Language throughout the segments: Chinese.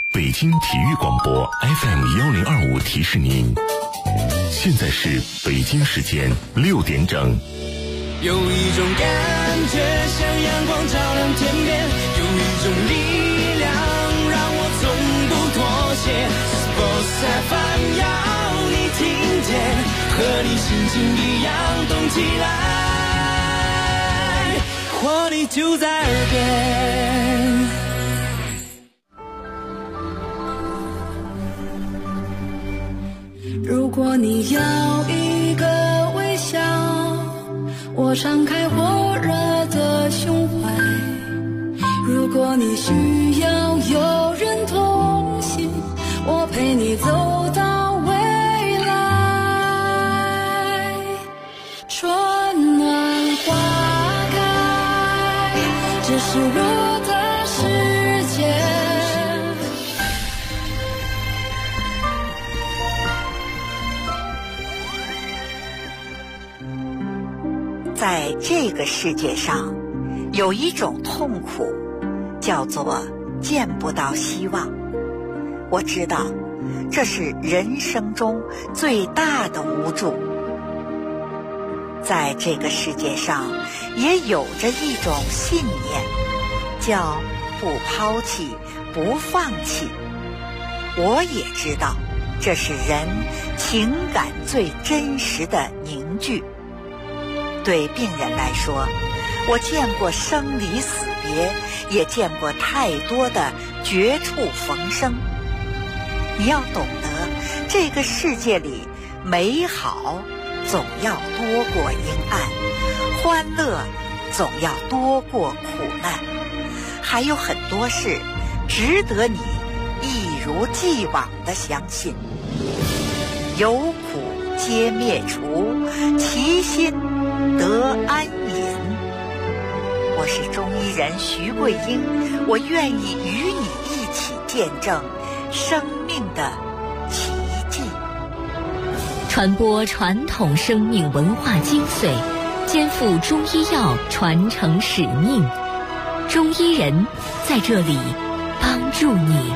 北京体育广播 FM1025提示您，现在是北京时间6点整。 有一种感觉像阳光照亮天边，有一种力量让我从不妥协。Sports FM 要你听见，和你心情一样动起来，活力就在耳边。 如果你要一个微笑，我敞开火热的胸怀。如果你需要有人同行，我陪你走到未来。春暖花开，这是我的世界。 在这个世界上，有一种痛苦，叫做见不到希望。我知道，这是人生中最大的无助。在这个世界上，也有着一种信念，叫不抛弃，不放弃。我也知道，这是人情感最真实的凝聚。对病人来说，我见过生离死别，也见过太多的绝处逢生。你要懂得，这个世界里美好总要多过阴暗，欢乐总要多过苦难，还有很多事值得你一如既往地相信。有苦皆灭除，其心得安隐。我是中医人徐桂英，我愿意与你一起见证生命的奇迹， 传播传统生命文化精髓，肩负中医药传承使命。中医人在这里帮助你。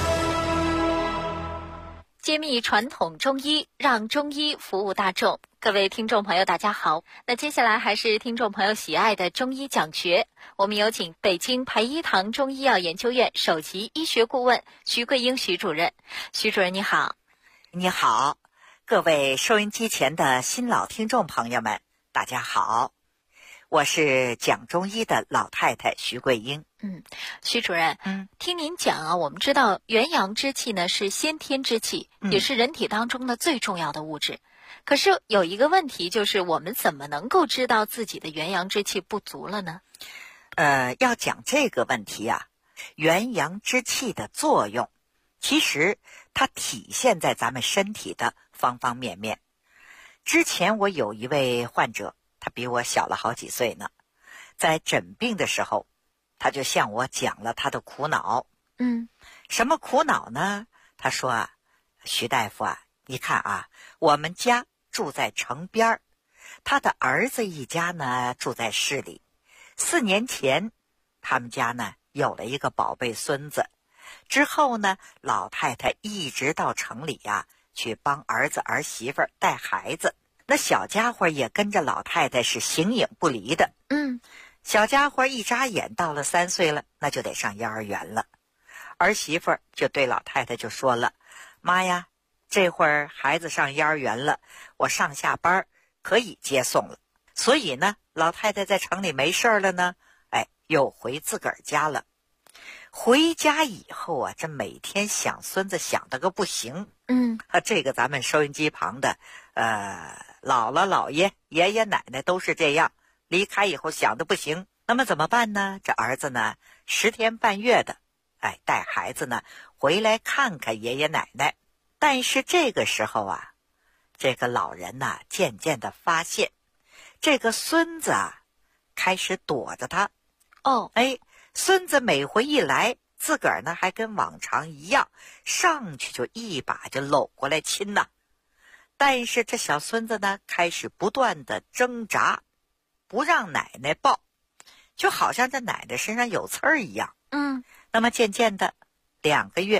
揭秘传统中医，让中医服务大众。各位听众朋友大家好，那接下来还是听众朋友喜爱的中医讲学，我们有请北京培一堂中医药研究院首席医学顾问徐桂英徐主任。徐主任你好。 你好，各位收音机前的新老听众朋友们大家好，我是讲中医的老太太徐桂英。 徐主任，听您讲啊，我们知道元阳之气呢是先天之气，也是人体当中的最重要的物质。可是有一个问题，就是我们怎么能够知道自己的元阳之气不足了呢？ 要讲这个问题啊，元阳之气的作用，其实它体现在咱们身体的方方面面。之前我有一位患者，他比我小了好几岁呢，在诊病的时候，他就向我讲了他的苦恼。什么苦恼呢？他说啊，徐大夫啊，你看啊，我们家住在城边儿，他的儿子一家呢住在市里。4年前，他们家呢有了一个宝贝孙子。之后呢，老太太一直到城里呀，去帮儿子儿媳妇带孩子。那小家伙也跟着老太太是形影不离的。小家伙一眨眼到了3岁了，那就得上幼儿园了。儿媳妇就对老太太就说了，妈呀，这会儿孩子上幼儿园了，我上下班可以接送了。所以呢，老太太在城里没事了呢，又回自个儿家了。回家以后啊，这每天想孙子想得个不行。这个咱们收音机旁的姥姥姥爷爷爷奶奶都是这样，离开以后想得不行。那么怎么办呢？这儿子呢10天半月的，带孩子呢回来看看爷爷奶奶。但是这个时候啊，这个老人呢渐渐的发现，这个孙子啊开始躲着他。孙子每回一来，自个儿呢还跟往常一样，上去就一把就搂过来亲呐。但是这小孙子呢开始不断的挣扎，不让奶奶抱，就好像这奶奶身上有刺儿一样。那么渐渐的2个月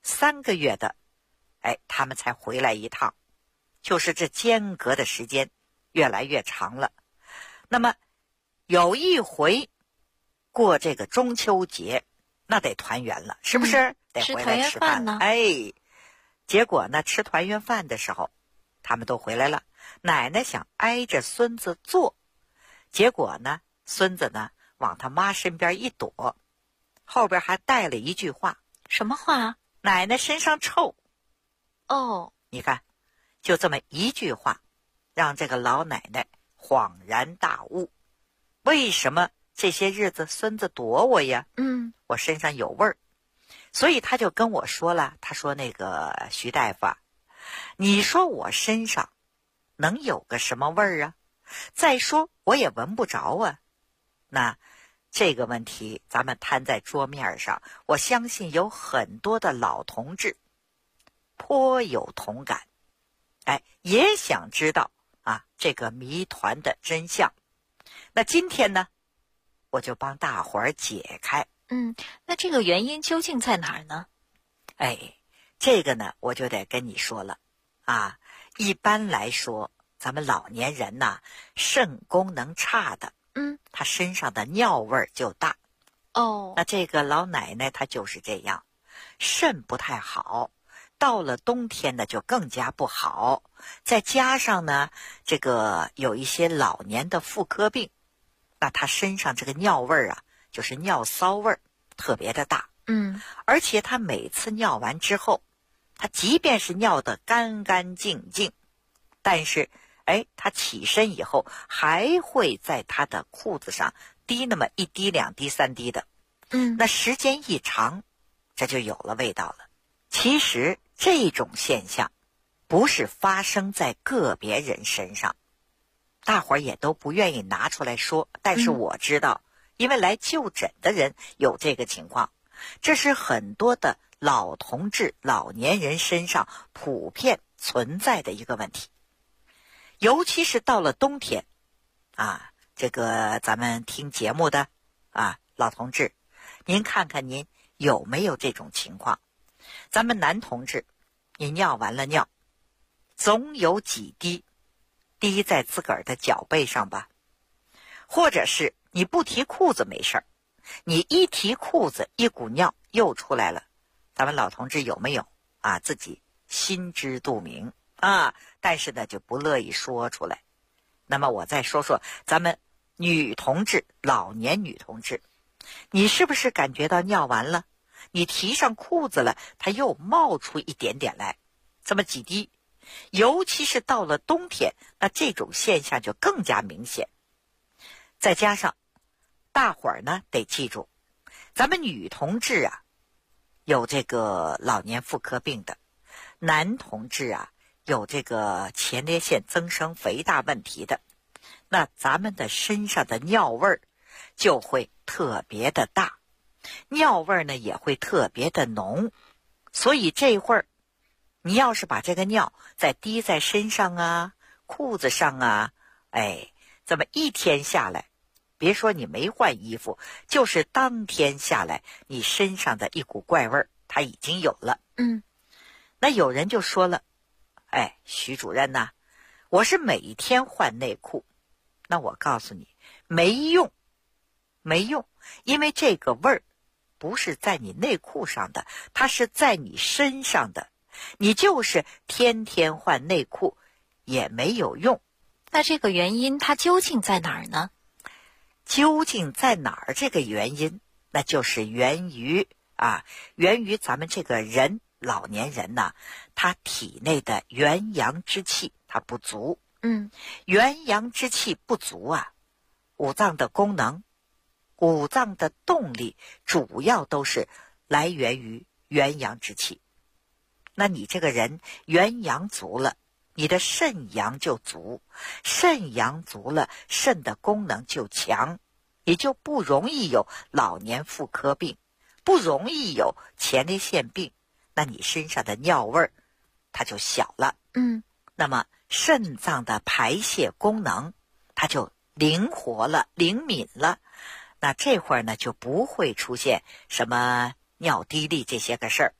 3个月的，他们才回来一趟，就是这间隔的时间越来越长了。那么有一回过这个中秋节，那得团圆了，是不是？得回来吃饭呢。结果呢，吃团圆饭的时候，他们都回来了。奶奶想挨着孙子坐，结果呢，孙子呢往他妈身边一躲，后边还带了一句话。 什么话？ 奶奶身上臭。 哦， 你看，就这么一句话，让这个老奶奶恍然大悟。为什么这些日子孙子躲我呀？我身上有味儿。所以他就跟我说了，他说那个徐大夫啊，你说我身上能有个什么味儿啊？再说我也闻不着啊。那这个问题咱们摊在桌面上，我相信有很多的老同志颇有同感，也想知道这个谜团的真相。那今天呢，我就帮大伙儿解开。 那这个原因究竟在哪儿呢？ 这个呢，我就得跟你说了一般来说，咱们老年人呐，肾功能差的，他身上的尿味儿就大。那这个老奶奶她就是这样，肾不太好，到了冬天呢就更加不好，再加上呢这个有一些老年的妇科病，那她身上这个尿味儿就是尿骚味儿特别的大。而且她每次尿完之后，她即便是尿得干干净净，但是她起身以后还会在她的裤子上滴那么1滴2滴3滴的。那时间一长，这就有了味道了。其实这种现象不是发生在个别人身上，大伙儿也都不愿意拿出来说，但是我知道，因为来就诊的人有这个情况，这是很多的老同志、老年人身上普遍存在的一个问题。尤其是到了冬天这个咱们听节目的老同志，您看看您有没有这种情况。咱们男同志，你尿完了尿，总有几滴滴在自个儿的脚背上吧，或者是你不提裤子没事儿，你一提裤子，一股尿又出来了。咱们老同志有没有自己心知肚明但是呢就不乐意说出来。那么我再说说咱们女同志，老年女同志，你是不是感觉到尿完了，你提上裤子了，它又冒出一点点来，这么几滴？尤其是到了冬天，那这种现象就更加明显。再加上大伙儿呢得记住，咱们女同志有这个老年妇科病的，男同志有这个前列腺增生肥大问题的，那咱们的身上的尿味儿就会特别的大，尿味儿呢也会特别的浓。所以这会儿你要是把这个尿再滴在身上裤子上这么一天下来，别说你没换衣服，就是当天下来，你身上的一股怪味儿它已经有了。那有人就说了，徐主任呐，我是每天换内裤。那我告诉你，没用，因为这个味儿不是在你内裤上的，它是在你身上的。你就是天天换内裤也没有用。 那这个原因它究竟在哪儿呢？ 究竟在哪儿？这个原因那就是源于咱们这个人，老年人他体内的元阳之气它不足。元阳之气不足五脏的功能、五脏的动力主要都是来源于元阳之气。那你这个人元阳足了，你的肾阳就足，肾阳足了，肾的功能就强，也就不容易有老年妇科病，不容易有前列腺病，那你身上的尿味儿它就小了。那么肾脏的排泄功能它就灵活了、灵敏了，那这会儿呢就不会出现什么尿滴沥这些个事儿，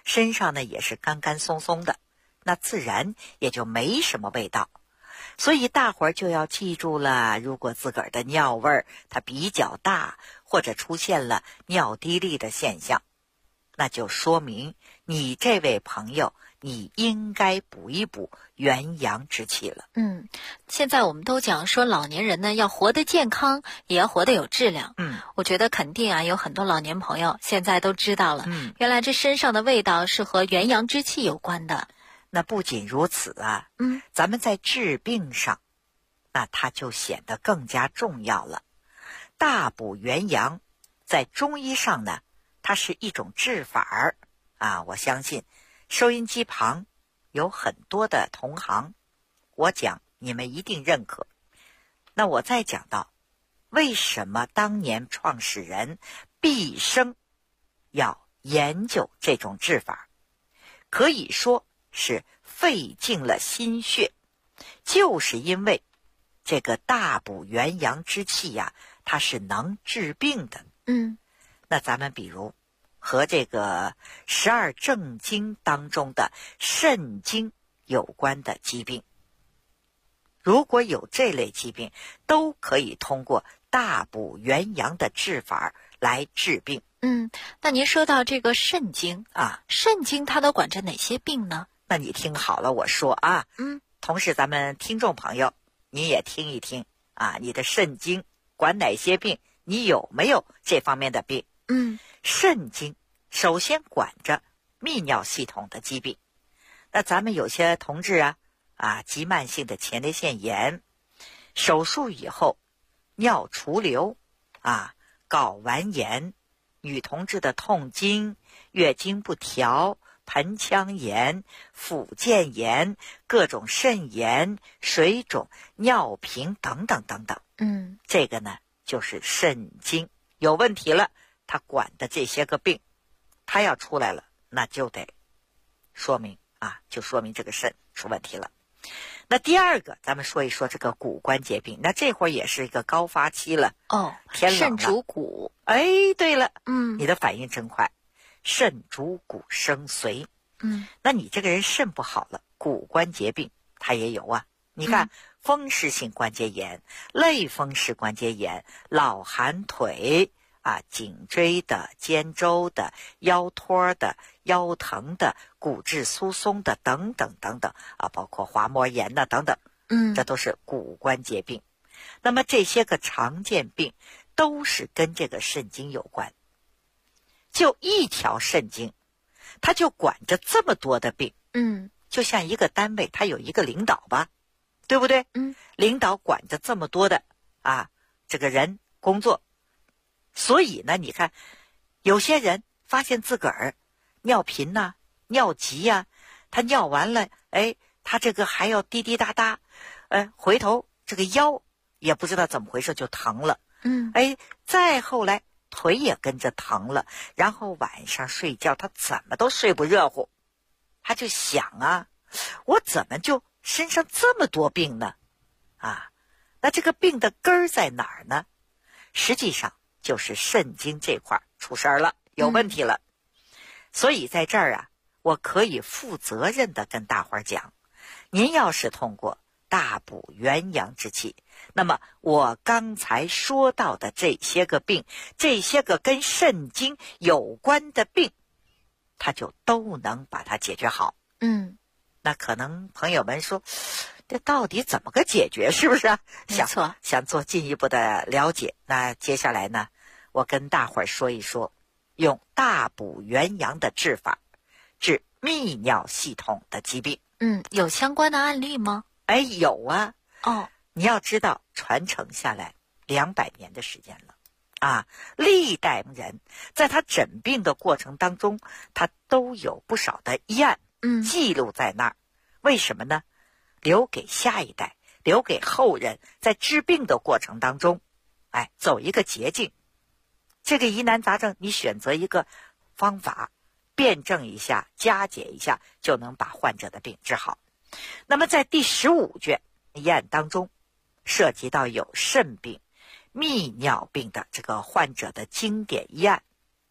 身上呢也是干干松松的，那自然也就没什么味道。所以大伙儿就要记住了，如果自个儿的尿味儿它比较大，或者出现了尿滴沥的现象，那就说明你这位朋友你应该补一补元阳之气了。 现在我们都讲说老年人呢要活得健康，也要活得有质量。我觉得肯定啊有很多老年朋友现在都知道了，原来这身上的味道是和元阳之气有关的。 那不仅如此啊，咱们在治病上，那它就显得更加重要了。大补元阳，在中医上呢，它是一种治法啊。我相信收音机旁有很多的同行，我讲你们一定认可。那我再讲到，为什么当年创始人毕生要研究这种治法，可以说是费尽了心血，就是因为这个大补元阳之气呀，它是能治病的。那咱们比如和这个12正经当中的肾经有关的疾病，如果有这类疾病，都可以通过大补元阳的治法来治病。 那您说到这个肾经啊， 肾经它都管着哪些病呢？ 那你听好了我说啊，同时咱们听众朋友你也听一听啊，你的肾经管哪些病，你有没有这方面的病？肾经首先管着泌尿系统的疾病。那咱们有些同志急慢性的前列腺炎，手术以后尿储留睾丸炎，女同志的痛经、月经不调、盆腔炎、附件炎、各种肾炎、水肿、尿频等等等等。这个呢就是肾经有问题了，它管的这些个病，它要出来了，那就得说明这个肾出问题了。那第二个，咱们说一说这个骨关节病。那这会儿也是一个高发期了天冷了， 肾主骨。 对了，你的反应真快。肾主骨生髓。那你这个人肾不好了，骨关节病它也有啊。你看，风湿性关节炎、类风湿关节炎、老寒腿颈椎的、肩周的、腰托的、腰疼的、骨质疏松的等等等等包括滑膜炎等等，这都是骨关节病。那么这些个常见病都是跟这个肾经有关。就一条肾经，它就管着这么多的病。就像一个单位，它有一个领导吧，对不对？领导管着这么多的这个人工作。所以呢，你看有些人发现自个儿尿频尿急他尿完了他这个还要滴滴答答，回头这个腰也不知道怎么回事就疼了。再后来腿也跟着疼了，然后晚上睡觉他怎么都睡不热乎，他就想我怎么就身上这么多病呢？那这个病的根儿在哪儿呢？实际上就是肾经这块出事儿了，有问题了。所以在这儿我可以负责任的跟大伙儿讲，您要是通过大补元阳之气，那么我刚才说到的这些个病，这些个跟肾经有关的病，它就都能把它解决好。那可能朋友们说，这到底怎么个解决，是不是没错， 想做进一步的了解。那接下来呢，我跟大伙儿说一说用大补元阳的治法治泌尿系统的疾病。 有相关的案例吗？ 有啊。你要知道传承下来200年的时间了历代人在他诊病的过程当中，他都有不少的医案记录在那儿。为什么呢？留给下一代，留给后人，在治病的过程当中走一个捷径。这个疑难杂症你选择一个方法，辩证一下，加解一下，就能把患者的病治好。那么在第15卷医案当中，涉及到有肾病、泌尿病的这个患者的经典医案，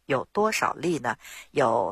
有多少例呢？有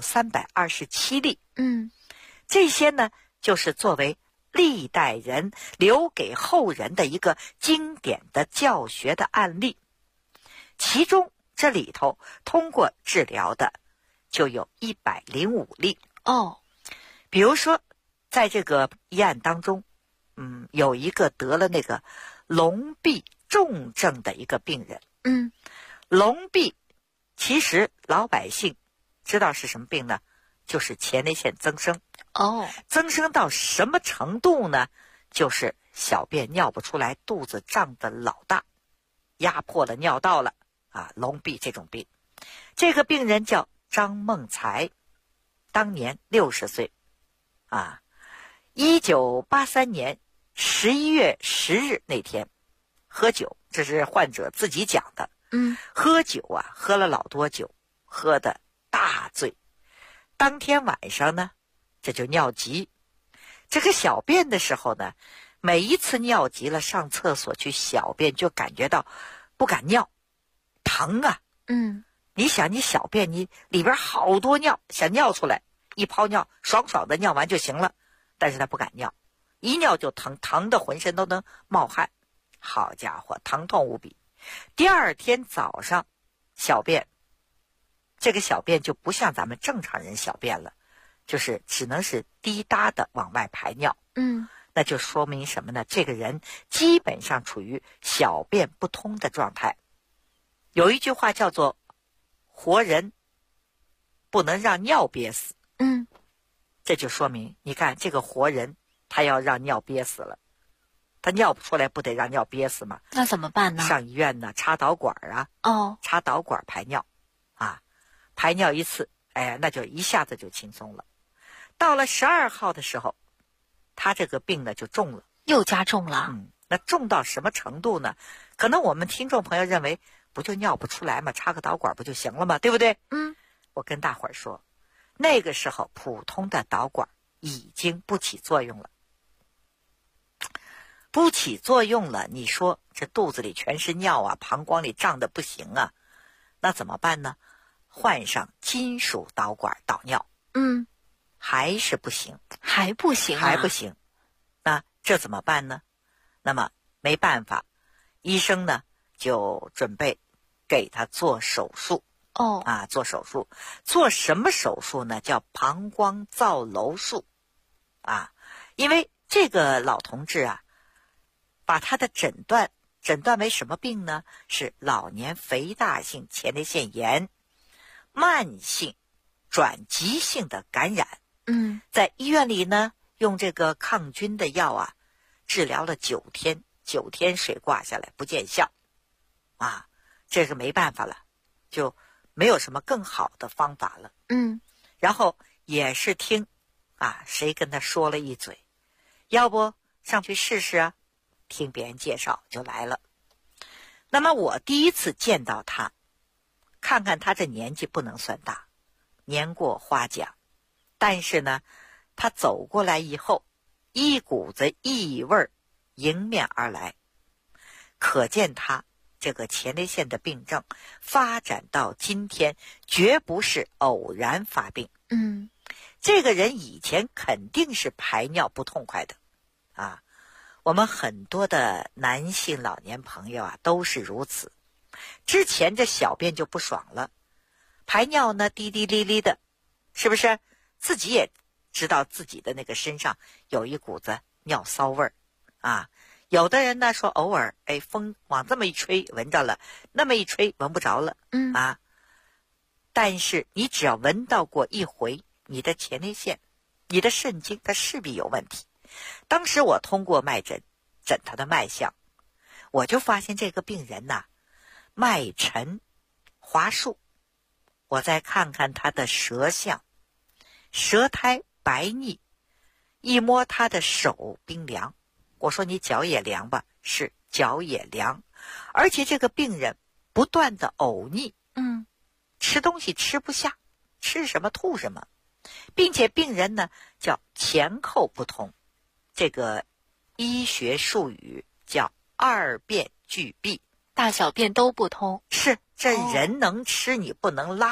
327例。这些呢，就是作为历代人留给后人的一个经典的教学的案例。其中这里头通过治疗的就有105例。比如说在这个医案当中，有一个得了那个龙臂重症的一个病人。龙臂其实老百姓知道是什么病呢？就是前列腺增生。增生到什么程度呢？就是小便尿不出来，肚子胀得老大，压迫了尿道了啊，龙臂这种病。这个病人叫张梦才，当年60岁啊。1983年11月10日那天喝酒，这是患者自己讲的。喝酒啊，喝了老多酒，喝得大醉。当天晚上呢，这就尿急。这个小便的时候呢，每一次尿急了上厕所去小便，就感觉到不敢尿，疼啊。你想你小便，你里边好多尿，想尿出来，一泡尿爽爽的尿完就行了，但是他不敢尿，一尿就疼，疼的浑身都能冒汗。好家伙，疼痛无比。第二天早上小便，这个小便就不像咱们正常人小便了，就是只能是滴答的往外排尿。那就说明什么呢？这个人基本上处于小便不通的状态。有一句话叫做活人不能让尿憋死。这就说明你看这个活人他要让尿憋死了，他尿不出来，不得让尿憋死吗？ 那怎么办呢？ 上医院呢，插导管啊。插导管排尿啊，排尿一次，那就一下子就轻松了。到了12号的时候，他这个病呢就重了， 又加重了。 那重到什么程度呢？可能我们听众朋友认为，不就尿不出来吗？插个导管不就行了吗？对不对？我跟大伙儿说，那个时候普通的导管已经不起作用了。不起作用了，你说这肚子里全是尿啊，膀胱里胀得不行啊，那怎么办呢？换上金属导管导尿。还是不行。 还不行。 那这怎么办呢？那么没办法，医生呢就准备给他做手术。做手术。做什么手术呢？叫膀胱造瘘术啊。因为这个老同志啊，把他的诊断为什么病呢？是老年肥大性前列腺炎，慢性转急性的感染。在医院里呢，用这个抗菌的药啊，治疗了9天水挂下来不见效啊，这个没办法了，就没有什么更好的方法了。然后也是听谁跟他说了一嘴，要不上去试试啊？听别人介绍就来了。那么我第一次见到他，看看他这年纪不能算大，年过花甲，但是呢，他走过来以后，一股子异味迎面而来，可见他这个前列腺的病症发展到今天绝不是偶然发病。这个人以前肯定是排尿不痛快的啊。我们很多的男性老年朋友啊都是如此，之前这小便就不爽了，排尿呢滴滴哩哩的，是不是？自己也知道自己的那个身上有一股子尿骚味儿啊。有的人呢说偶尔风往这么一吹闻着了，那么一吹闻不着了啊。但是你只要闻到过一回，你的前列腺、你的肾经它势必有问题。当时我通过脉诊他的脉象，我就发现这个病人呐，脉沉滑数。我再看看他的舌象，舌苔白腻，一摸他的手冰凉。我说你脚也凉吧？是，脚也凉。而且这个病人不断的呕逆，吃东西吃不下，吃什么吐什么，并且病人呢叫前后不通，这个医学术语叫二便俱闭， 大小便都不通。 是，这人能吃你不能拉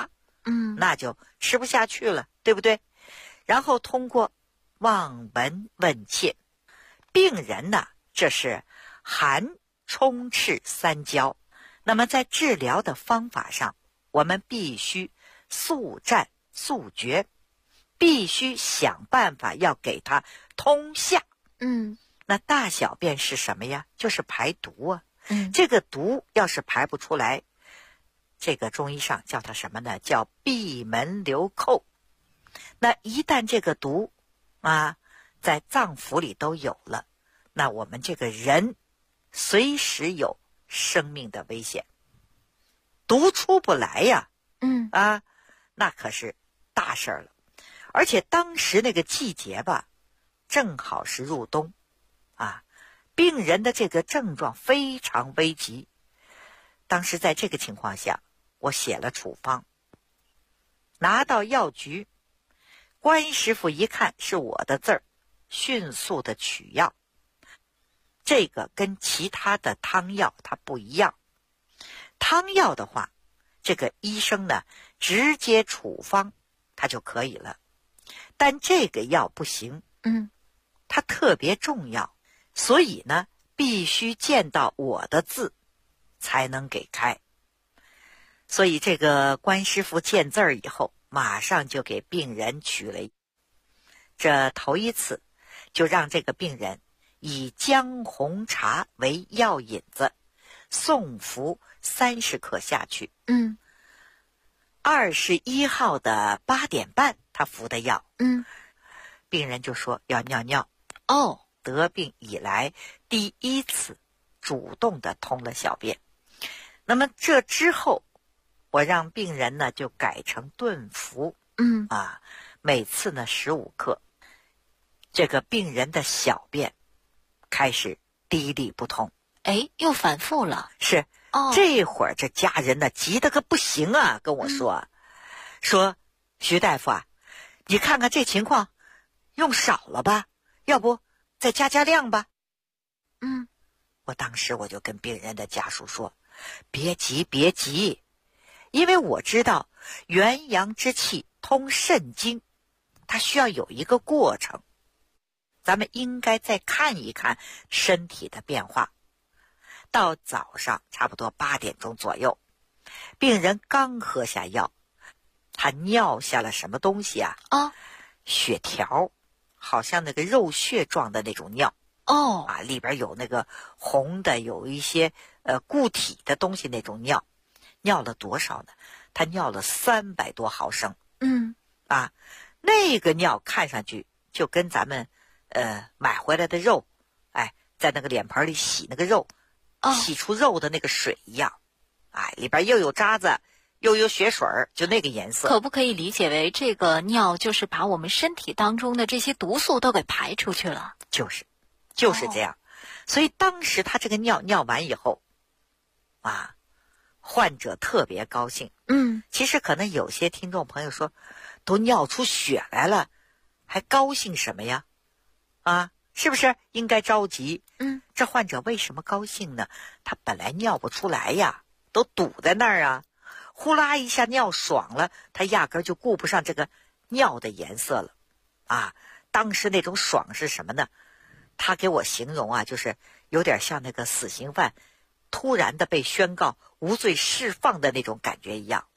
那就吃不下去了，对不对？然后通过望闻问切，病人呢，这是寒充斥三焦。那么在治疗的方法上，我们必须速战速决，必须想办法要给他通下。那大小便是什么呀？就是排毒啊。这个毒要是排不出来，这个中医上叫它什么呢？叫闭门留寇。那一旦这个毒在脏腑里都有了，那我们这个人随时有生命的危险。毒出不来呀，那可是大事了。而且当时那个季节吧，正好是入冬病人的这个症状非常危急。当时在这个情况下，我写了处方，拿到药局，关师傅一看是我的字儿，迅速的取药。这个跟其他的汤药它不一样，汤药的话，这个医生呢直接处方它就可以了，但这个药不行，它特别重要，所以呢必须见到我的字才能给开。所以这个关师傅见字儿以后，马上就给病人取了，这头一次就让这个病人以姜红茶为药引子，送服30克下去。21号的8点半他服的药。病人就说要尿尿。得病以来第一次主动的通了小便。那么这之后，我让病人呢就改成顿服。每次呢15克。这个病人的小便开始滴沥不通。 又反复了。 是。这会儿这家人呢急得个不行啊，跟我说，说徐大夫啊，你看看这情况用少了吧，要不再加量吧。我当时我就跟病人的家属说，别急，因为我知道元阳之气通肾经，它需要有一个过程，咱们应该再看一看身体的变化。到早上差不多8点钟左右，病人刚喝下药，他尿下了什么东西啊？血条，好像那个肉血状的那种尿。里边有那个红的，有一些固体的东西那种尿。尿了多少呢？他尿了300多毫升。那个尿看上去就跟咱们买回来的肉，在那个脸盆里洗那个肉，洗出肉的那个水一样。里边又有渣子又有血水，就那个颜色。 可不可以理解为这个尿就是把我们身体当中的这些毒素都给排出去了？ 就是这样。所以当时他这个尿完以后患者特别高兴。其实可能有些听众朋友说，都尿出血来了，还高兴什么呀？是不是应该着急？这患者为什么高兴呢？他本来尿不出来呀，都堵在那儿啊，呼啦一下尿爽了，他压根就顾不上这个尿的颜色了。当时那种爽是什么呢？他给我形容就是有点像那个死刑犯突然的被宣告无罪释放的那种感觉一样。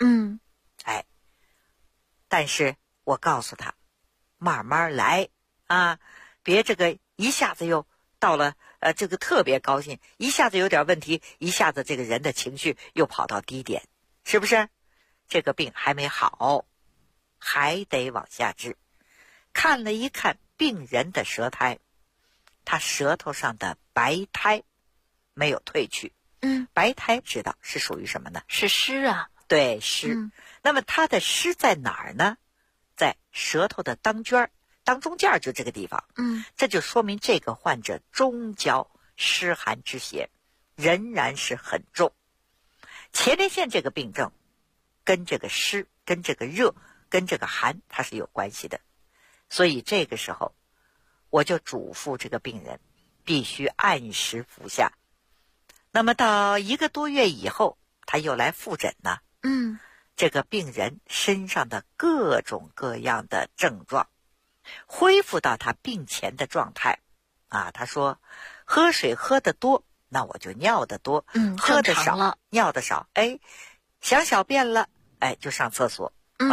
但是我告诉他，慢慢来别这个一下子又到了这个特别高兴，一下子有点问题，一下子这个人的情绪又跑到低点，是不是？这个病还没好，还得往下治。看了一看病人的舌苔，他舌头上的白苔没有褪去。白苔知道是属于什么呢？ 是湿啊。 对，湿。那么它的湿在哪儿呢？在舌头的当中间，就这个地方。这就说明这个患者中焦湿寒之邪仍然是很重。前列腺这个病症跟这个湿、跟这个热、跟这个寒它是有关系的。所以这个时候我就嘱咐这个病人必须按时服下。那么到1个多月以后，他又来复诊呢。 这个病人身上的各种各样的症状，恢复到他病前的状态。他说喝水喝得多，那我就尿得多，喝得少尿得少，想小便了，就上厕所，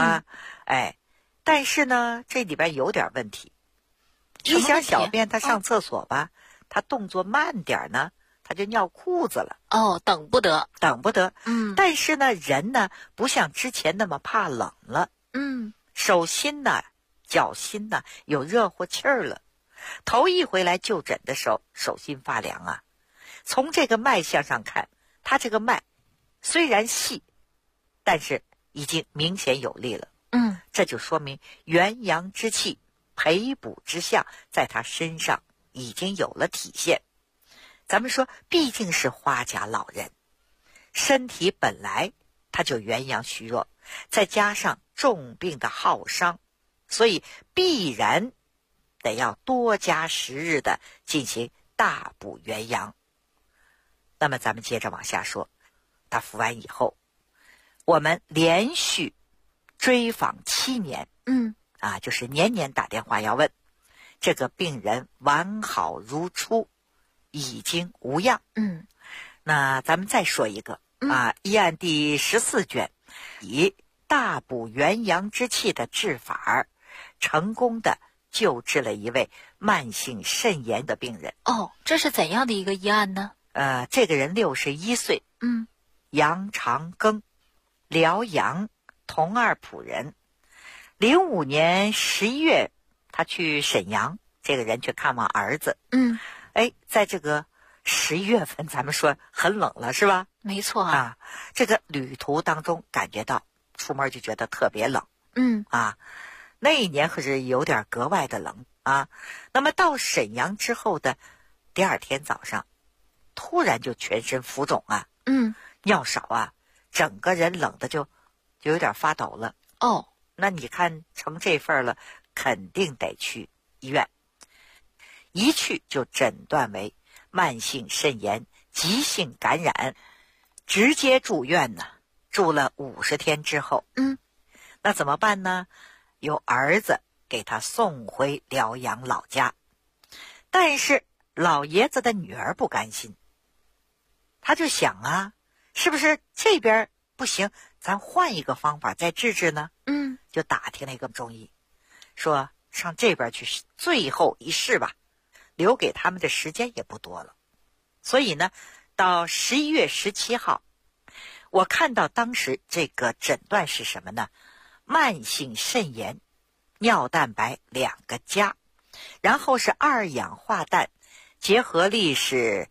但是呢这里边有点问题。一想小便他上厕所吧，他动作慢点呢，他就尿裤子了。 等不得。 但是呢人呢不像之前那么怕冷了，手心呢脚心呢有热乎气儿了。头一回来就诊的时候手心发凉啊。从这个脉象上看，他这个脉虽然细，但是已经明显有力了。这就说明元阳之气培补之象在他身上已经有了体现。咱们说毕竟是花甲老人，身体本来他就元阳虚弱，再加上重病的耗伤，所以必然得要多加时日的进行大补元阳。那么咱们接着往下说，他服完以后，我们连续追访7年，就是年年打电话要问，这个病人完好如初，已经无恙。那咱们再说一个医案第14卷，以大补元阳之气的治法，成功的救治了一位慢性肾炎的病人。 这是怎样的一个医案呢？ 这个人61岁，杨长庚，辽阳同二浦人。05年11月，他去沈阳，这个人去看望儿子。在这个11月份，咱们说很冷了，是吧？ 没错这个旅途当中感觉到出门就觉得特别冷。那一年可是有点格外的冷啊。那么到沈阳之后的第二天早上，突然就全身浮肿啊，尿少啊，整个人冷的就有点发抖了。那你看成这份了，肯定得去医院。一去就诊断为慢性肾炎急性感染，直接住院呢，住了50天之后，那怎么办呢？由儿子给他送回辽阳老家。但是老爷子的女儿不甘心，他就想是不是这边不行，咱换一个方法再治治呢？就打听了一个中医，说上这边去最后一试吧，留给他们的时间也不多了。所以呢，到11月17号，我看到当时这个诊断是什么呢？慢性肾炎，尿蛋白2个加，然后是2氧化氮，结合力是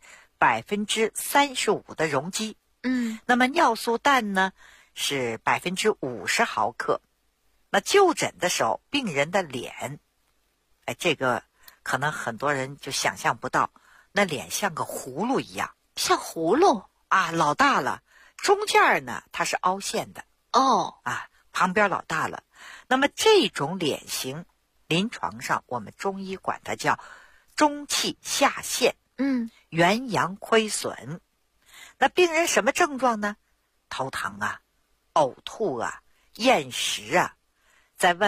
35%的容积。那么尿素氮呢是50毫克。那就诊的时候，病人的脸，这个可能很多人就想象不到，那脸像个葫芦一样。 像葫芦老大了，中间呢它是凹陷的。旁边老大了。那么这种脸型，临床上我们中医管它叫中气下陷，元阳亏损。那病人什么症状呢？头疼呕吐厌食在问